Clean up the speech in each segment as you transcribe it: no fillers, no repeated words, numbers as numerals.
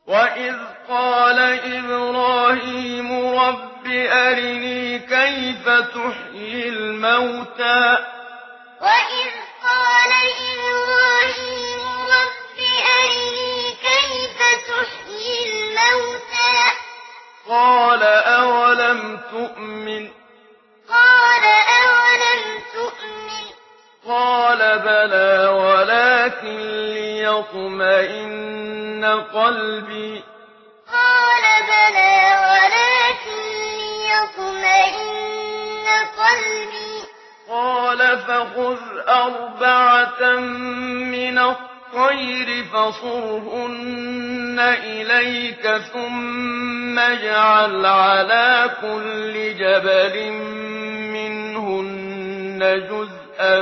وَإِذْ قَالَ إِبْرَاهِيمُ رَبِّ أَرِنِي كَيْفَ تُحْيِي الْمَوْتَىٰ وَإِذْ قَالَ إِبْرَاهِيمُ رَبِّ أَرِنِي كَيْفَ تُحْيِي الْمَوْتَىٰ قَالَ أَوَلَمْ تُؤْمِنْ قَالَ بَلَىٰ وَلَٰكِن لِّيَطْمَئِنَّ قَلْبِي قَالَ بَلَىٰ وَلَٰكِن لِّيَطْمَئِنَّ قَلْبِي قَالَ فَخُذْ أَرْبَعَةً مِّنَ الطَّيْرِ فَصُرْهُنَّ إِلَيْكَ ثُمَّ اجْعَلْ عَلَىٰ كُلِّ جَبَلٍ مِّنْهُنَّ جُزْءًا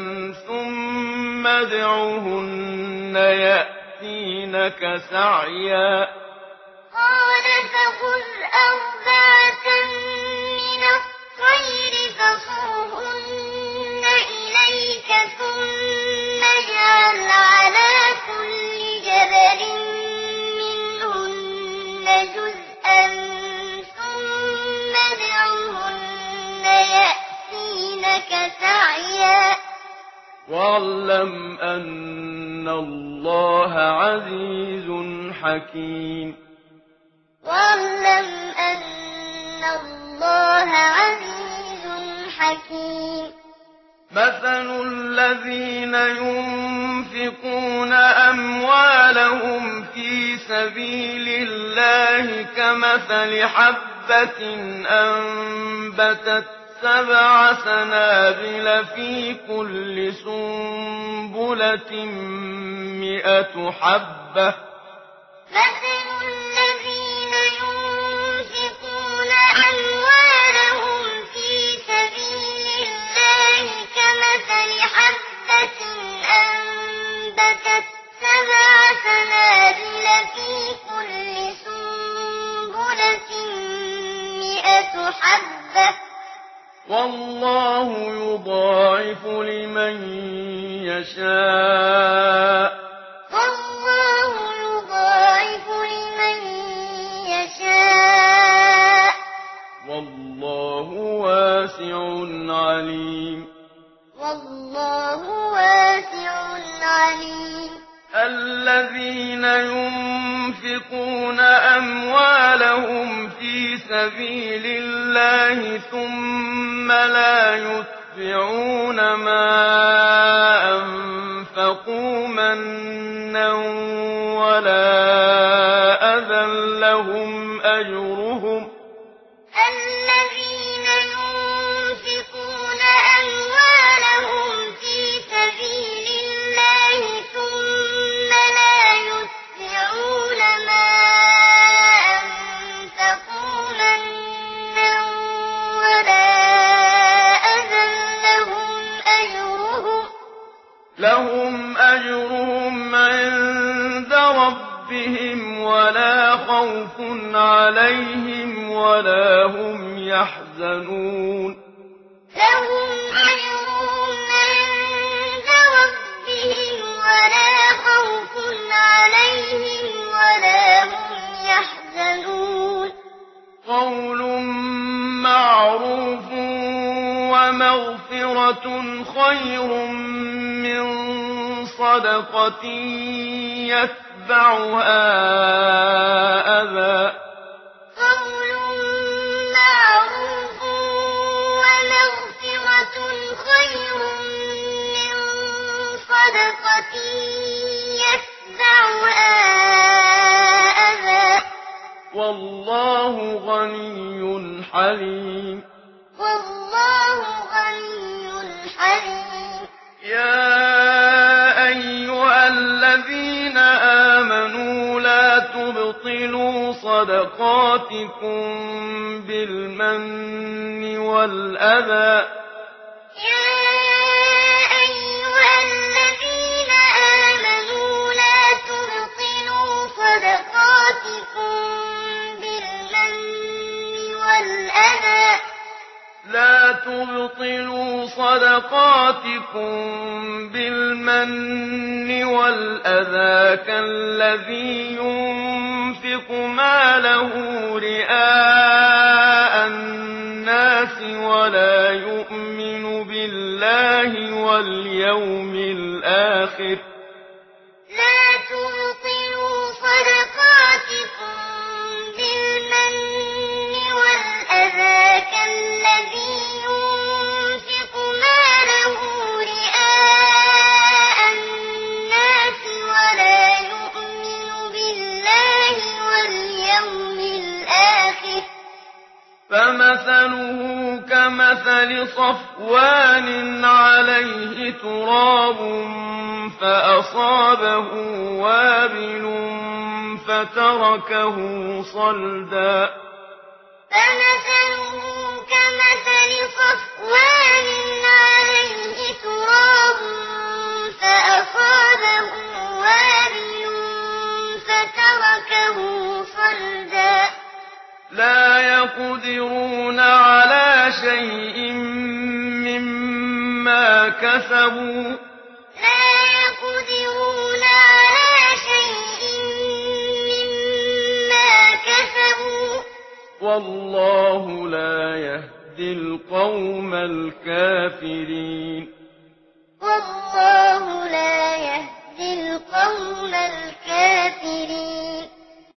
ثُمَّ ادْعُهُنَّ يَأْتِينَكَ سَعْيًا قَالَ فَخُذْ أَرْبَعَةً مِّنَ الطَّيْرِ فَصُرْهُنَّ إِلَيْكَ ثُمَّ اجْعَلْ عَلَىٰ كُلِّ جَبَلٍ مِّنْهُنَّ جُزْءًا ثُمَّ ادْعُهُنَّ يَأْتِينَكَ سَعْيًا وَاعْلَمْ أَنَّ اللَّهَ عَزِيزٌ حَكِيمٌ وَاعْلَمْ أَنَّ اللَّهَ عَزِيزٌ حَكِيمٌ مَثَلُ الَّذِينَ يُنفِقُونَ أَمْوَالَهُمْ فِي سَبِيلِ اللَّهِ كَمَثَلِ حَبَّةٍ أَنبَتَتْ 7 سَنَابِلَ فِي كُلِّ سُنبُلَةٍ 100 حَبَّةٍ ۗ مَثَلُ الَّذِينَ يُنفِقُونَ أَمْوَالَهُمْ فِي سَبِيلِ اللَّهِ كَمَثَلِ حَبَّةٍ أَنبَتَتْ 7 سَنَابِلَ فِي كُلِّ سُنبُلَةٍ 100 حَبَّةٍ ۗ وَاللَّهُ يُضَاعِفُ لِمَن يَشَاءُ ۗ وَاللَّهُ يُضَاعِفُ لِمَن يَشَاءُ ۗ وَاللَّهُ وَاسِعٌ عَلِيمٌ وَاللَّهُ وَاسِعٌ عَلِيمٌ الَّذِينَ يُنفِقُونَ أَمْوَالَهُمْ فِي سَبِيلِ اللَّهِ ثُمَّ لَا يُتْبِعُونَ مَا أَنفَقُوا مَنًّا وَلَا أَذًى لَّهُمْ أَجْرُهُمْ الَّذِينَ يُنفِقُونَ أَمْوَالَهُمْ فِي سَبِيلِ اللَّهِ ثُمَّ لَا يُتْبِعُونَ مَا أَنفَقُوا مَنًّا وَلَا أَذًى لَّهُمْ أَجْرُهُمْ عِندَ رَبِّهِمْ وَلَا خَوْفٌ عَلَيْهِمْ وَلَا هُمْ يَحْزَنُونَ لَهُمْ أَجْرُهُمْ عِندَ رَبِّهِمْ وَلَا خَوْفٌ عَلَيْهِمْ وَلَا هُمْ يَحْزَنُونَ قَوْلٌ مَّعْرُوفٌ وَمَغْفِرَةٌ خَيْرٌ مِّن صَدَقَةٍ يَتْبَعُهَا أَذًى ۗ قَوْلٌ مَّعْرُوفٌ وَمَغْفِرَةٌ خَيْرٌ مِّن صَدَقَةٍ يَتْبَعُهَا أَذًى ۗ وَاللَّهُ غَنِيٌّ حَلِيمٌ وَاللَّهُ غَنِيٌّ حَلِيمٌ يَا أَيُّهَا الَّذِينَ آمَنُوا لَا تُبْطِلُوا صَدَقَاتِكُم بِالْمَنِّ وَالْأَذَىٰ ۖ لا تبطلوا صدقاتكم بالمن والأذى كالذي ينفق ينفق ماله رئاء الناس ولا يؤمن بالله واليوم الآخر لا تبطلوا صدقاتكم بالمن والأذى كالذي ينفق ماله رئاء الناس ولا يؤمن بالله واليوم الآخر فمثله كمثل صفوان عليه تراب فأصابه وابل فتركه صلدا فمثله كمثل صفوان عليه تراب فأصابه وابل فتركه صلدا لا يقدرون على شيء مما كسبوا لا يقدرون على شيء مما كسبوا والله لا يهدي القوم الكافرين والله لا يهدي القوم الكافرين